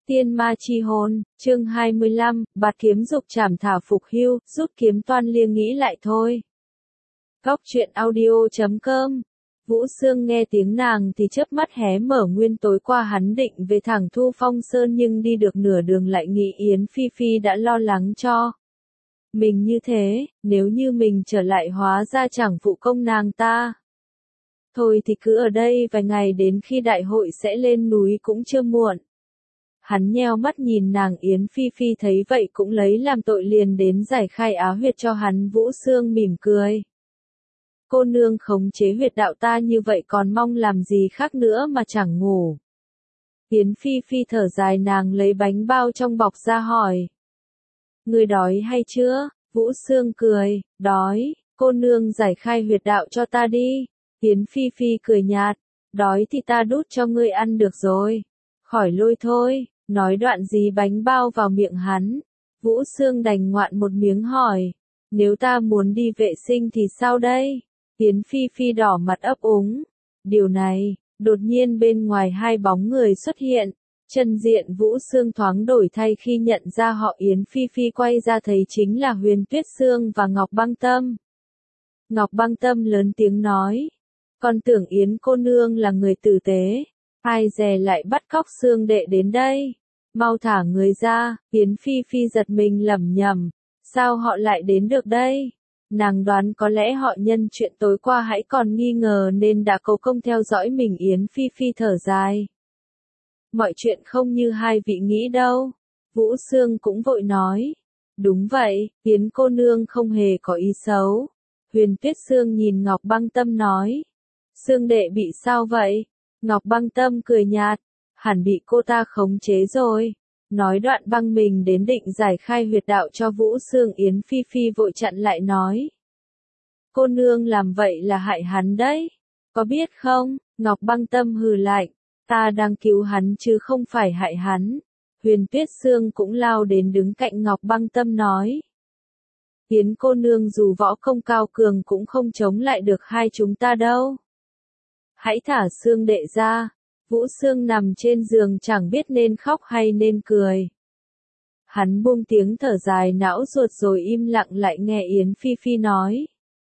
Tiên ma chi hồn, chương 25, bạt kiếm dục trảm thảo phục hưu, rút kiếm toan liêng nghĩ lại thôi. Góc truyện audio.com. Vũ Sương nghe tiếng nàng thì chớp mắt hé mở. Nguyên tối qua hắn định về thẳng Thu Phong Sơn nhưng đi được nửa đường lại nghĩ Yến Phi Phi đã lo lắng cho mình như thế, nếu như mình trở lại hóa ra chẳng phụ công nàng ta. Thôi thì cứ ở đây vài ngày đến khi đại hội sẽ lên núi cũng chưa muộn. Hắn nheo mắt nhìn nàng. Yến Phi Phi thấy vậy cũng lấy làm tội liền đến giải khai áo huyệt cho hắn. Vũ Sương mỉm cười. Cô nương khống chế huyệt đạo ta như vậy còn mong làm gì khác nữa mà chẳng ngủ. Yến Phi Phi thở dài, nàng lấy bánh bao trong bọc ra hỏi. Người đói hay chưa? Vũ Sương cười, đói, cô nương giải khai huyệt đạo cho ta đi. Yến Phi Phi cười nhạt, đói thì ta đút cho ngươi ăn được rồi. Khỏi lôi thôi, nói đoạn dí bánh bao vào miệng hắn. Vũ Sương đành ngoạn một miếng hỏi, nếu ta muốn đi vệ sinh thì sao đây? Yến Phi Phi đỏ mặt ấp úng. Điều này, đột nhiên bên ngoài hai bóng người xuất hiện. Chân diện Vũ Sương thoáng đổi thay khi nhận ra họ. Yến Phi Phi quay ra thấy chính là Huyền Tuyết Sương và Ngọc Băng Tâm. Ngọc Băng Tâm lớn tiếng nói, con tưởng Yến cô nương là người tử tế, ai dè lại bắt cóc Sương đệ đến đây. Mau thả người ra. Yến Phi Phi giật mình lẩm nhẩm, sao họ lại đến được đây? Nàng đoán có lẽ họ nhân chuyện tối qua hãy còn nghi ngờ nên đã cố công theo dõi mình. Yến Phi Phi thở dài. Mọi chuyện không như hai vị nghĩ đâu. Vũ Sương cũng vội nói. Đúng vậy, Yến cô nương không hề có ý xấu. Huyền Tuyết Sương nhìn Ngọc Băng Tâm nói. Sương đệ bị sao vậy? Ngọc Băng Tâm cười nhạt. Hẳn bị cô ta khống chế rồi. Nói đoạn băng mình đến định giải khai huyệt đạo cho Vũ Sương. Yến Phi Phi vội chặn lại nói. Cô nương làm vậy là hại hắn đấy. Có biết không? Ngọc Băng Tâm hừ lạnh. Ta đang cứu hắn chứ không phải hại hắn. Huyền Tuyết Sương cũng lao đến đứng cạnh Ngọc Băng Tâm nói. Yến cô nương dù võ công cao cường cũng không chống lại được hai chúng ta đâu. Hãy thả Sương đệ ra. Vũ Sương nằm trên giường chẳng biết nên khóc hay nên cười. Hắn buông tiếng thở dài não ruột rồi im lặng lại nghe Yến Phi Phi nói.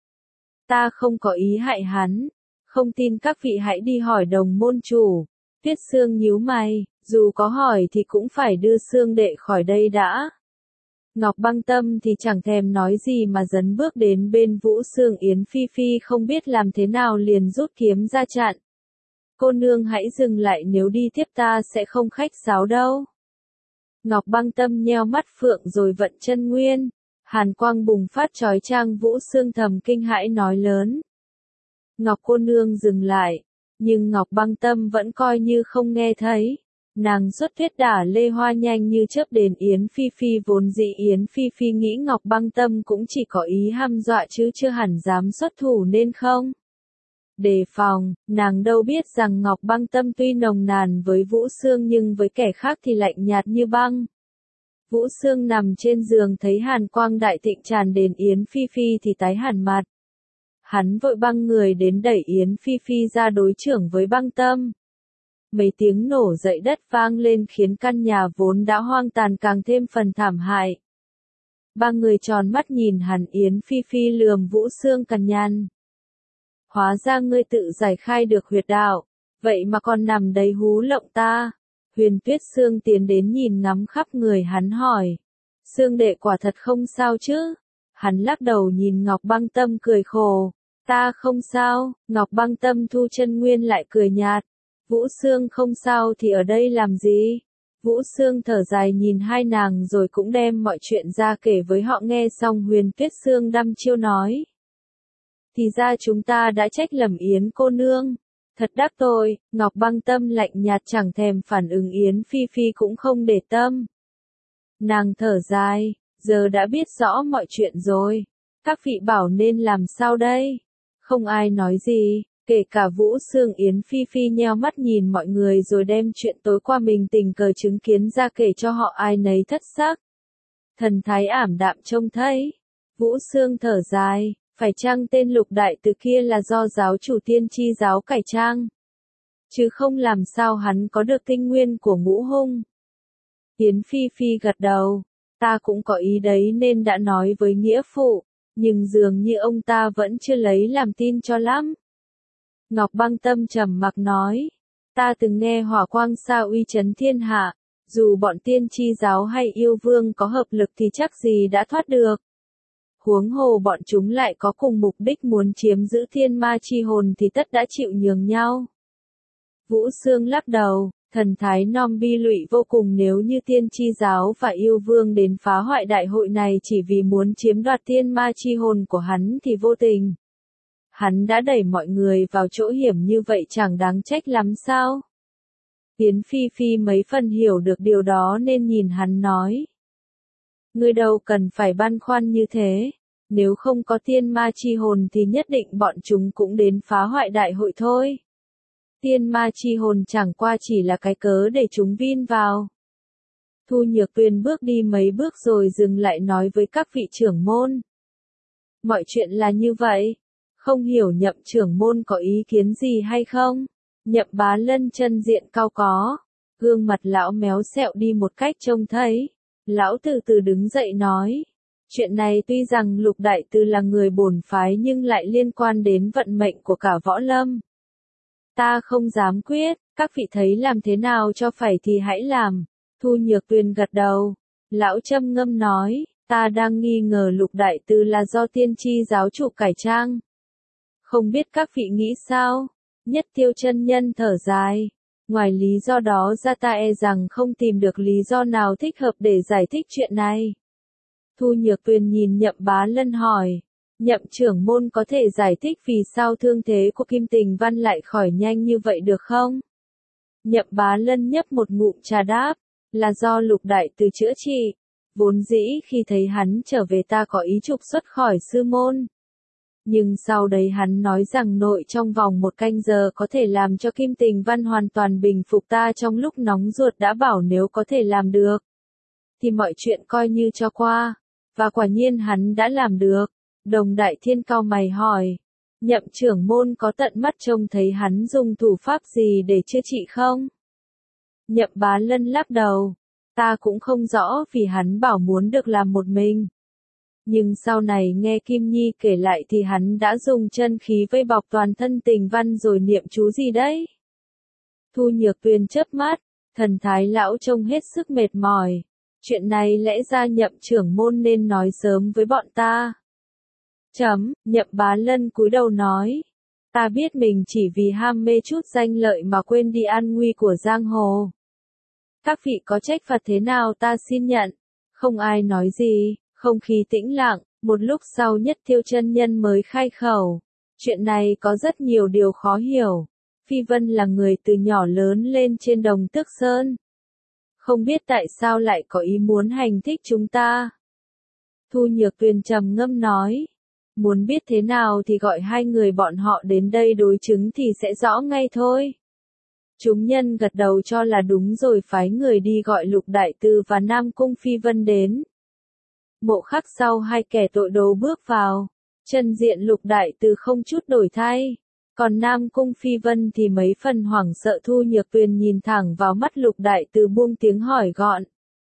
Ta không có ý hại hắn. Không tin các vị hãy đi hỏi đồng môn chủ. Tuyết Sương nhíu mày, dù có hỏi thì cũng phải đưa Sương đệ khỏi đây đã. Ngọc Băng Tâm thì chẳng thèm nói gì mà dấn bước đến bên Vũ Sương. Yến Phi Phi không biết làm thế nào liền rút kiếm ra chặn. Cô nương hãy dừng lại, nếu đi tiếp ta sẽ không khách sáo đâu. Ngọc Băng Tâm nheo mắt phượng rồi vận chân nguyên. Hàn quang bùng phát chói chang. Vũ Sương thầm kinh hãi nói lớn. Ngọc cô nương dừng lại. Nhưng Ngọc Băng Tâm vẫn coi như không nghe thấy. Nàng xuất tuyết đả lê hoa nhanh như chớp đến Yến Phi Phi. Vốn dĩ Yến Phi Phi nghĩ Ngọc Băng Tâm cũng chỉ có ý hăm dọa chứ chưa hẳn dám xuất thủ nên không đề phòng. Nàng đâu biết rằng Ngọc Băng Tâm tuy nồng nàn với Vũ Sương nhưng với kẻ khác thì lạnh nhạt như băng. Vũ Sương nằm trên giường thấy hàn quang đại thịnh tràn đến Yến Phi Phi thì tái hẳn mặt. Hắn vội băng người đến đẩy Yến Phi Phi ra đối chưởng với Băng Tâm. Mấy tiếng nổ dậy đất vang lên khiến căn nhà vốn đã hoang tàn càng thêm phần thảm hại. Ba người tròn mắt nhìn hắn. Yến Phi Phi lườm Vũ Sương cằn nhằn. Hóa ra ngươi tự giải khai được huyệt đạo, vậy mà còn nằm đấy hú lộng ta. Huyền Tuyết Sương tiến đến nhìn ngắm khắp người hắn hỏi. Sương đệ quả thật không sao chứ? Hắn lắc đầu nhìn Ngọc Băng Tâm cười khổ. Ta không sao. Ngọc Băng Tâm thu chân nguyên lại cười nhạt. Vũ Sương không sao thì ở đây làm gì? Vũ Sương thở dài nhìn hai nàng rồi cũng đem mọi chuyện ra kể với họ nghe. Xong Huyền Tuyết Sương đăm chiêu nói. Thì ra chúng ta đã trách lầm Yến cô nương. Thật đắc tội. Ngọc Băng Tâm lạnh nhạt chẳng thèm phản ứng. Yến Phi Phi cũng không để tâm. Nàng thở dài. Giờ đã biết rõ mọi chuyện rồi. Các vị bảo nên làm sao đây? Không ai nói gì. Kể cả Vũ Sương. Yến Phi Phi nheo mắt nhìn mọi người rồi đem chuyện tối qua mình tình cờ chứng kiến ra kể cho họ. Ai nấy thất sắc. Thần thái ảm đạm trông thấy. Vũ Sương thở dài. Phải chăng tên Lục Đại Từ kia là do giáo chủ Tiên Tri giáo cải trang? Chứ không làm sao hắn có được tinh nguyên của Ngũ Hung. Yến Phi Phi gật đầu. Ta cũng có ý đấy nên đã nói với nghĩa phụ, nhưng dường như ông ta vẫn chưa lấy làm tin cho lắm. Ngọc Băng Tâm trầm mặc nói. Ta từng nghe hỏa quang sa uy chấn thiên hạ, dù bọn tiên tri giáo hay yêu vương có hợp lực thì chắc gì đã thoát được. Huống hồ bọn chúng lại có cùng mục đích muốn chiếm giữ thiên ma chi hồn thì tất đã chịu nhường nhau. Vũ Sương lắc đầu, thần thái non bi lụy vô cùng nếu như tiên tri giáo và yêu vương đến phá hoại đại hội này chỉ vì muốn chiếm đoạt thiên ma chi hồn của hắn thì vô tình. Hắn đã đẩy mọi người vào chỗ hiểm như vậy chẳng đáng trách lắm sao? Yến Phi Phi mấy phần hiểu được điều đó nên nhìn hắn nói. Ngươi đâu cần phải băn khoăn như thế, nếu không có thiên ma chi hồn thì nhất định bọn chúng cũng đến phá hoại đại hội thôi. Thiên ma chi hồn chẳng qua chỉ là cái cớ để chúng vin vào. Thu Nhược Tuyền bước đi mấy bước rồi dừng lại nói với các vị trưởng môn. Mọi chuyện là như vậy, không hiểu Nhậm trưởng môn có ý kiến gì hay không? Nhậm Bá Lân chân diện cao có, gương mặt lão méo xẹo đi một cách trông thấy. Lão từ từ đứng dậy nói, chuyện này tuy rằng Lục Đại Tư là người bổn phái nhưng lại liên quan đến vận mệnh của cả võ lâm. Ta không dám quyết, các vị thấy làm thế nào cho phải thì hãy làm. Thu Nhược Tuyền gật đầu. Lão trầm ngâm nói, ta đang nghi ngờ Lục Đại Tư là do tiên tri giáo chủ cải trang. Không biết các vị nghĩ sao? Nhất Tiêu chân nhân thở dài. Ngoài lý do đó ra ta e rằng không tìm được lý do nào thích hợp để giải thích chuyện này. Thu Nhược Tuyền nhìn Nhậm Bá Lân hỏi. Nhậm trưởng môn có thể giải thích vì sao thương thế của Kim Tình Văn lại khỏi nhanh như vậy được không? Nhậm Bá Lân nhấp một ngụm trà đáp, là do Lục Đại Tư chữa trị. Vốn dĩ khi thấy hắn trở về ta có ý trục xuất khỏi sư môn. Nhưng sau đấy hắn nói rằng nội trong vòng 1 canh giờ có thể làm cho Kim Tình Văn hoàn toàn bình phục ta trong lúc nóng ruột đã bảo nếu có thể làm được. Thì mọi chuyện coi như cho qua. Và quả nhiên hắn đã làm được. Đồng Đại Thiên cau mày hỏi. Nhậm trưởng môn có tận mắt trông thấy hắn dùng thủ pháp gì để chữa trị không? Nhậm Bá Lân lắc đầu. Ta cũng không rõ vì hắn bảo muốn được làm một mình. Nhưng sau này nghe Kim Nhi kể lại thì hắn đã dùng chân khí vây bọc toàn thân Tình Văn rồi niệm chú gì đấy. Thu Nhược Tuyền chớp mắt, thần thái lão trông hết sức mệt mỏi. Chuyện này lẽ ra Nhậm trưởng môn nên nói sớm với bọn ta. Nhậm Bá Lân cúi đầu nói. Ta biết mình chỉ vì ham mê chút danh lợi mà quên đi an nguy của giang hồ. Các vị có trách phạt thế nào ta xin nhận. Không ai nói gì. Không khí tĩnh lặng, một lúc sau Nhất Tiêu chân nhân mới khai khẩu. Chuyện này có rất nhiều điều khó hiểu. Phi Vân là người từ nhỏ lớn lên trên Đồng Tước Sơn. Không biết tại sao lại có ý muốn hành thích chúng ta. Thu Nhược Tuyền trầm ngâm nói. Muốn biết thế nào thì gọi 2 người bọn họ đến đây đối chứng thì sẽ rõ ngay thôi. Chúng nhân gật đầu cho là đúng rồi phái người đi gọi Lục Đại Tư và Nam Cung Phi Vân đến. Mộ khắc sau 2 kẻ tội đồ bước vào, chân diện Lục Đại Tư không chút đổi thay, còn Nam Cung Phi Vân thì mấy phần hoảng sợ. Thu Nhược Tuyền nhìn thẳng vào mắt Lục Đại Tư buông tiếng hỏi gọn.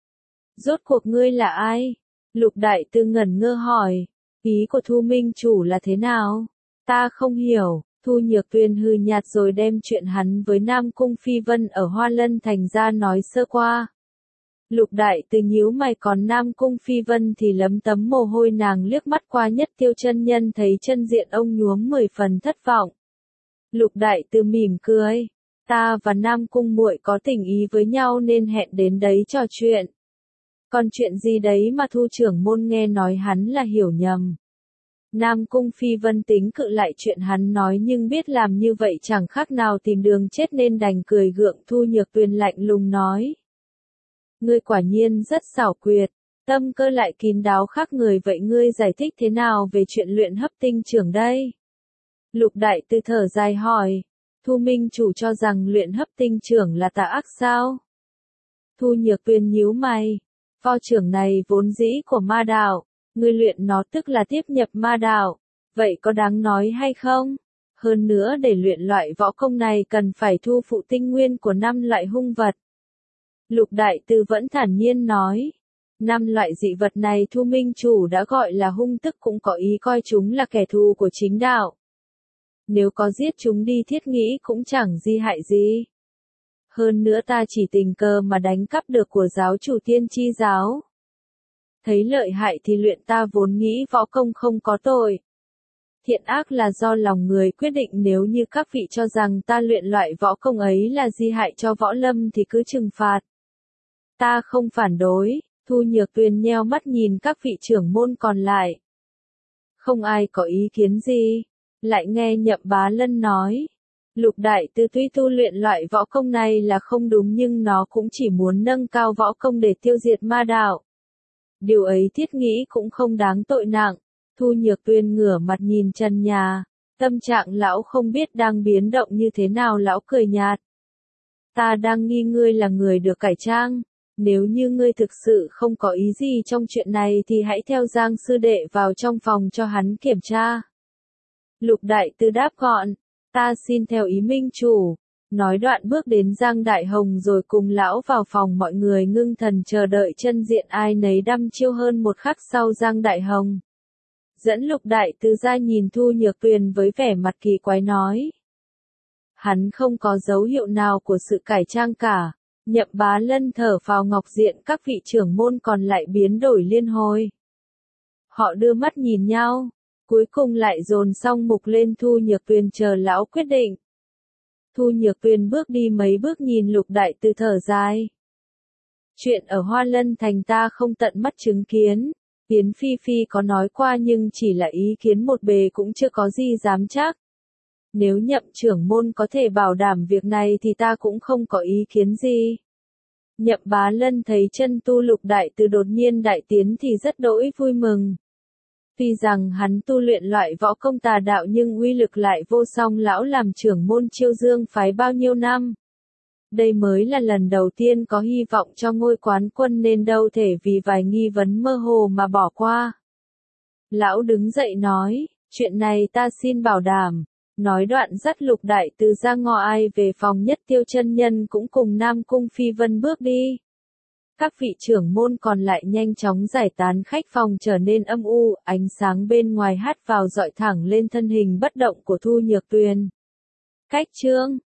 Rốt cuộc ngươi là ai? Lục Đại Tư ngẩn ngơ hỏi, ý của Thu Minh chủ là thế nào? Ta không hiểu. Thu Nhược Tuyền hừ nhạt rồi đem chuyện hắn với Nam Cung Phi Vân ở Hoa Lân Thành ra nói sơ qua. Lục Đại Tư nhíu mày còn Nam Cung Phi Vân thì lấm tấm mồ hôi nàng liếc mắt qua Nhất Tiêu chân nhân thấy chân diện ông nhuốm 10 phần thất vọng. Lục Đại Tư mỉm cười. Ta và Nam Cung muội có tình ý với nhau nên hẹn đến đấy trò chuyện. Còn chuyện gì đấy mà Thu trưởng môn nghe nói hắn là hiểu nhầm. Nam Cung Phi Vân tính cự lại chuyện hắn nói nhưng biết làm như vậy chẳng khác nào tìm đường chết nên đành cười gượng. Thu Nhược Tuyền lạnh lùng nói. Ngươi quả nhiên rất xảo quyệt, tâm cơ lại kín đáo khác người vậy ngươi giải thích thế nào về chuyện luyện hấp tinh trưởng đây? Lục Đại Tư thở dài hỏi, Thu Minh chủ cho rằng luyện hấp tinh trưởng là tà ác sao? Thu Nhược Tuyền nhíu mày, pho trưởng này vốn dĩ của ma đạo, ngươi luyện nó tức là tiếp nhập ma đạo, vậy có đáng nói hay không? Hơn nữa để luyện loại võ công này cần phải thu phụ tinh nguyên của 5 loại hung vật. Lục đại tư vẫn thản nhiên nói. 5 loại dị vật này Thu Minh Chủ đã gọi là hung tức cũng có ý coi chúng là kẻ thù của chính đạo. Nếu có giết chúng đi thiết nghĩ cũng chẳng di hại gì. Hơn nữa ta chỉ tình cờ mà đánh cắp được của giáo chủ Tiên Tri giáo. Thấy lợi hại thì luyện, ta vốn nghĩ võ công không có tội. Thiện ác là do lòng người quyết định, nếu như các vị cho rằng ta luyện loại võ công ấy là di hại cho võ lâm thì cứ trừng phạt. Ta không phản đối. Thu Nhược Tuyền nheo mắt nhìn các vị trưởng môn còn lại. Không ai có ý kiến gì. Lại nghe Nhậm Bá Lân nói. Lục đại tư tuy tu luyện loại võ công này là không đúng, nhưng nó cũng chỉ muốn nâng cao võ công để tiêu diệt ma đạo. Điều ấy thiết nghĩ cũng không đáng tội nặng. Thu Nhược Tuyền ngửa mặt nhìn trần nhà. Tâm trạng lão không biết đang biến động như thế nào. Lão cười nhạt. Ta đang nghi ngươi là người được cải trang. Nếu như ngươi thực sự không có ý gì trong chuyện này thì hãy theo Giang sư đệ vào trong phòng cho hắn kiểm tra. Lục đại tư đáp gọn. Ta xin theo ý Minh Chủ. Nói đoạn bước đến Giang Đại Hồng rồi cùng lão vào phòng. Mọi người ngưng thần chờ đợi chân diện, ai nấy đăm chiêu. Hơn một khắc sau, Giang Đại Hồng dẫn Lục đại tư ra, nhìn Thu Nhược Tuyền với vẻ mặt kỳ quái nói. Hắn không có dấu hiệu nào của sự cải trang cả. Nhậm Bá Lân thở phào ngọc diện, các vị trưởng môn còn lại biến đổi liên hồi. Họ đưa mắt nhìn nhau, cuối cùng lại dồn song mục lên Thu Nhược Tuyền chờ lão quyết định. Thu Nhược Tuyền bước đi mấy bước nhìn Lục đại tư thở dài. Chuyện ở Hoa Lân Thành ta không tận mắt chứng kiến. Yến Phi Phi có nói qua nhưng chỉ là ý kiến một bề, cũng chưa có gì dám chắc. Nếu Nhậm trưởng môn có thể bảo đảm việc này thì ta cũng không có ý kiến gì. Nhậm Bá Lân thấy chân tu Lục đại tư đột nhiên đại tiến thì rất đỗi vui mừng. Tuy rằng hắn tu luyện loại võ công tà đạo nhưng uy lực lại vô song. Lão làm trưởng môn Chiêu Dương phái bao nhiêu năm. Đây mới là lần đầu tiên có hy vọng cho ngôi quán quân, nên đâu thể vì vài nghi vấn mơ hồ mà bỏ qua. Lão đứng dậy nói, chuyện này ta xin bảo đảm. Nói đoạn dắt Lục đại tư ra ngõ ai về phòng. Nhất Tiêu chân nhân cũng cùng Nam Cung Phi Vân bước đi. Các vị trưởng môn còn lại nhanh chóng giải tán, khách phòng trở nên âm u, ánh sáng bên ngoài hắt vào dọi thẳng lên thân hình bất động của Thu Nhược Tuyền. Cách chương